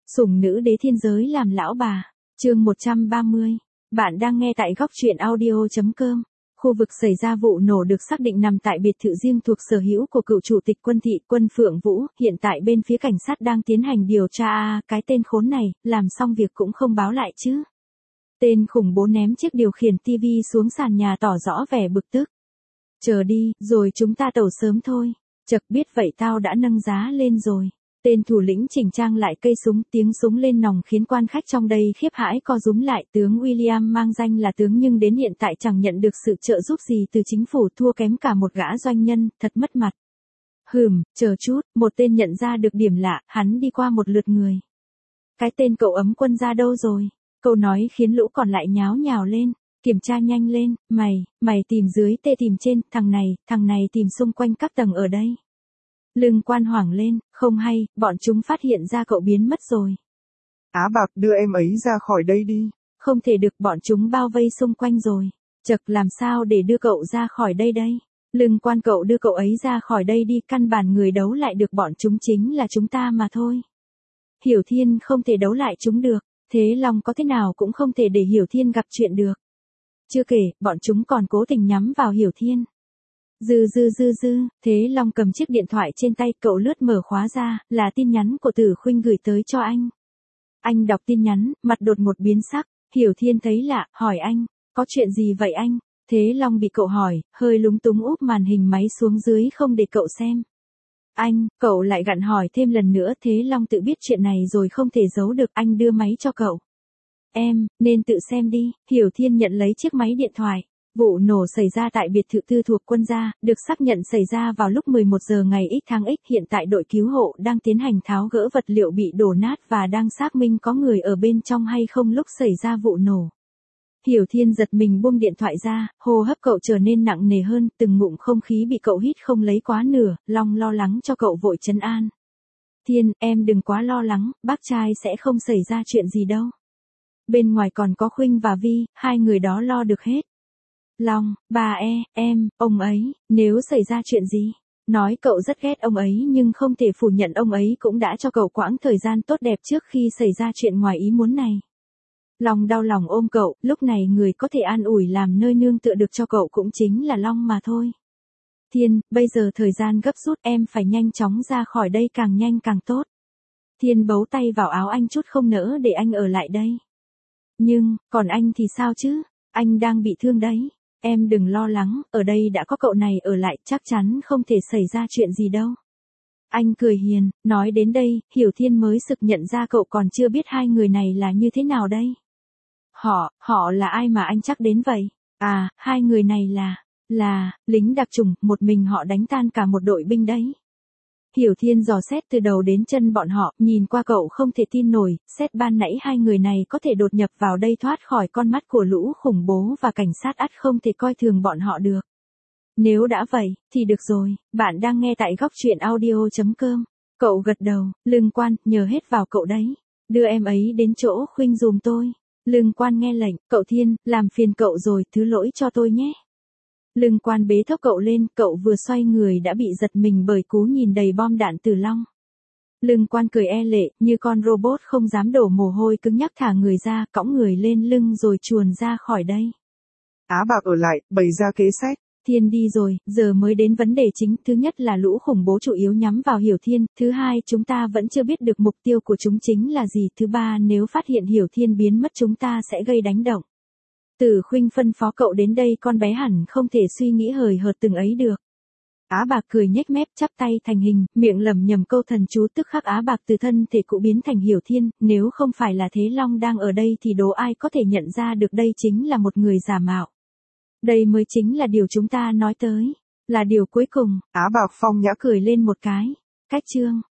Sủng nữ đế thiên giới làm lão bà. Chương 130. Bạn đang nghe tại góc truyện audio.com. Khu vực xảy ra vụ nổ được xác định nằm tại biệt thự riêng thuộc sở hữu của cựu chủ tịch Quân thị Quân Phượng Vũ, hiện tại bên phía cảnh sát đang tiến hành điều tra. Cái tên khốn này, làm xong việc cũng không báo lại chứ. Tên khủng bố ném chiếc điều khiển tivi xuống sàn nhà tỏ rõ vẻ bực tức. Chờ đi, rồi chúng ta tẩu sớm thôi. Chật biết vậy tao đã nâng giá lên rồi. Tên thủ lĩnh chỉnh trang lại cây súng, tiếng súng lên nòng khiến quan khách trong đây khiếp hãi co rúm lại. Tướng William mang danh là tướng nhưng đến hiện tại chẳng nhận được sự trợ giúp gì từ chính phủ, thua kém cả một gã doanh nhân, thật mất mặt. Chờ chút, một tên nhận ra được điểm lạ, hắn đi qua một lượt người. Cái tên cậu ấm quân ra đâu rồi? Câu nói khiến lũ còn lại nháo nhào lên. Kiểm tra nhanh lên, mày tìm dưới tê tìm trên, thằng này tìm xung quanh các tầng ở đây. Lương Quan hoảng lên, không hay, bọn chúng phát hiện ra cậu biến mất rồi. Á Bạc đưa em ấy ra khỏi đây đi. Không thể được, bọn chúng bao vây xung quanh rồi. Chật, làm sao để đưa cậu ra khỏi đây đây? Lương Quan, cậu đưa cậu ấy ra khỏi đây đi, căn bản người đấu lại được bọn chúng chính là chúng ta mà thôi. Hiểu Thiên không thể đấu lại chúng được, Thế Long có thế nào cũng không thể để Hiểu Thiên gặp chuyện được. Chưa kể, bọn chúng còn cố tình nhắm vào Hiểu Thiên. Thế Long cầm chiếc điện thoại trên tay, cậu lướt mở khóa ra, là tin nhắn của Tử Khuynh gửi tới cho anh. Anh đọc tin nhắn, mặt đột ngột biến sắc, Hiểu Thiên thấy lạ, hỏi anh, có chuyện gì vậy anh? Thế Long bị cậu hỏi, hơi lúng túng úp màn hình máy xuống dưới không để cậu xem. Anh, cậu lại gặn hỏi thêm lần nữa. Thế Long tự biết chuyện này rồi không thể giấu được, anh đưa máy cho cậu. Em, nên tự xem đi. Hiểu Thiên nhận lấy chiếc máy điện thoại. Vụ nổ xảy ra tại biệt thự tư thuộc Quân gia, được xác nhận xảy ra vào lúc 11 giờ ngày X tháng X. Hiện tại đội cứu hộ đang tiến hành tháo gỡ vật liệu bị đổ nát và đang xác minh có người ở bên trong hay không lúc xảy ra vụ nổ. Hiểu Thiên giật mình buông điện thoại ra, hô hấp cậu trở nên nặng nề hơn, từng ngụm không khí bị cậu hít không lấy quá nửa. Long lo lắng cho cậu vội trấn an. Thiên, em đừng quá lo lắng, bác trai sẽ không xảy ra chuyện gì đâu. Bên ngoài còn có Khuynh và Vi, hai người đó lo được hết. Long, ông ấy, nếu xảy ra chuyện gì? Nói cậu rất ghét ông ấy nhưng không thể phủ nhận ông ấy cũng đã cho cậu quãng thời gian tốt đẹp trước khi xảy ra chuyện ngoài ý muốn này. Long đau lòng ôm cậu, lúc này người có thể an ủi làm nơi nương tựa được cho cậu cũng chính là Long mà thôi. Thiên, bây giờ thời gian gấp rút, em phải nhanh chóng ra khỏi đây, càng nhanh càng tốt. Thiên bấu tay vào áo anh chút, không nỡ để anh ở lại đây. Nhưng, còn anh thì sao chứ? Anh đang bị thương đấy. Em đừng lo lắng, ở đây đã có cậu này ở lại, chắc chắn không thể xảy ra chuyện gì đâu. Anh cười hiền, nói đến đây, Hiểu Thiên mới sực nhận ra cậu còn chưa biết hai người này là như thế nào đây. Họ là ai mà anh chắc đến vậy? À, hai người này là lính đặc chủng, một mình họ đánh tan cả một đội binh đấy. Hiểu Thiên dò xét từ đầu đến chân bọn họ, nhìn qua cậu không thể tin nổi, xét ban nãy hai người này có thể đột nhập vào đây thoát khỏi con mắt của lũ khủng bố và cảnh sát, ắt không thể coi thường bọn họ được. Nếu đã vậy, thì được rồi, bạn đang nghe tại góc truyện audio.com. Cậu gật đầu, Lương Quan, nhờ hết vào cậu đấy. Đưa em ấy đến chỗ Khuynh giùm tôi. Lương Quan nghe lệnh, cậu Thiên, làm phiền cậu rồi, thứ lỗi cho tôi nhé. Lương Quan bế thốc cậu lên, cậu vừa xoay người đã bị giật mình bởi cú nhìn đầy bom đạn từ Long. Lương Quan cười e lệ, như con robot không dám đổ mồ hôi, cứng nhắc thả người ra, cõng người lên lưng rồi chuồn ra khỏi đây. Á Bạc ở lại, bày ra kế sách. Thiên đi rồi, giờ mới đến vấn đề chính. Thứ nhất là lũ khủng bố chủ yếu nhắm vào Hiểu Thiên. Thứ hai, chúng ta vẫn chưa biết được mục tiêu của chúng chính là gì. Thứ ba, nếu phát hiện Hiểu Thiên biến mất chúng ta sẽ gây đánh động. Tử Khuynh phân phó cậu đến đây, con bé hẳn không thể suy nghĩ hời hợt từng ấy được. Á Bạc cười nhếch mép, chắp tay thành hình, miệng lẩm nhẩm câu thần chú, tức khắc Á Bạc từ thân thể cụ biến thành Hiểu Thiên. Nếu không phải là Thế Long đang ở đây thì đố ai có thể nhận ra được đây chính là một người giả mạo. Đây mới chính là điều chúng ta nói tới. Là điều cuối cùng. Á Bạc phong nhã cười lên một cái. Cách chương.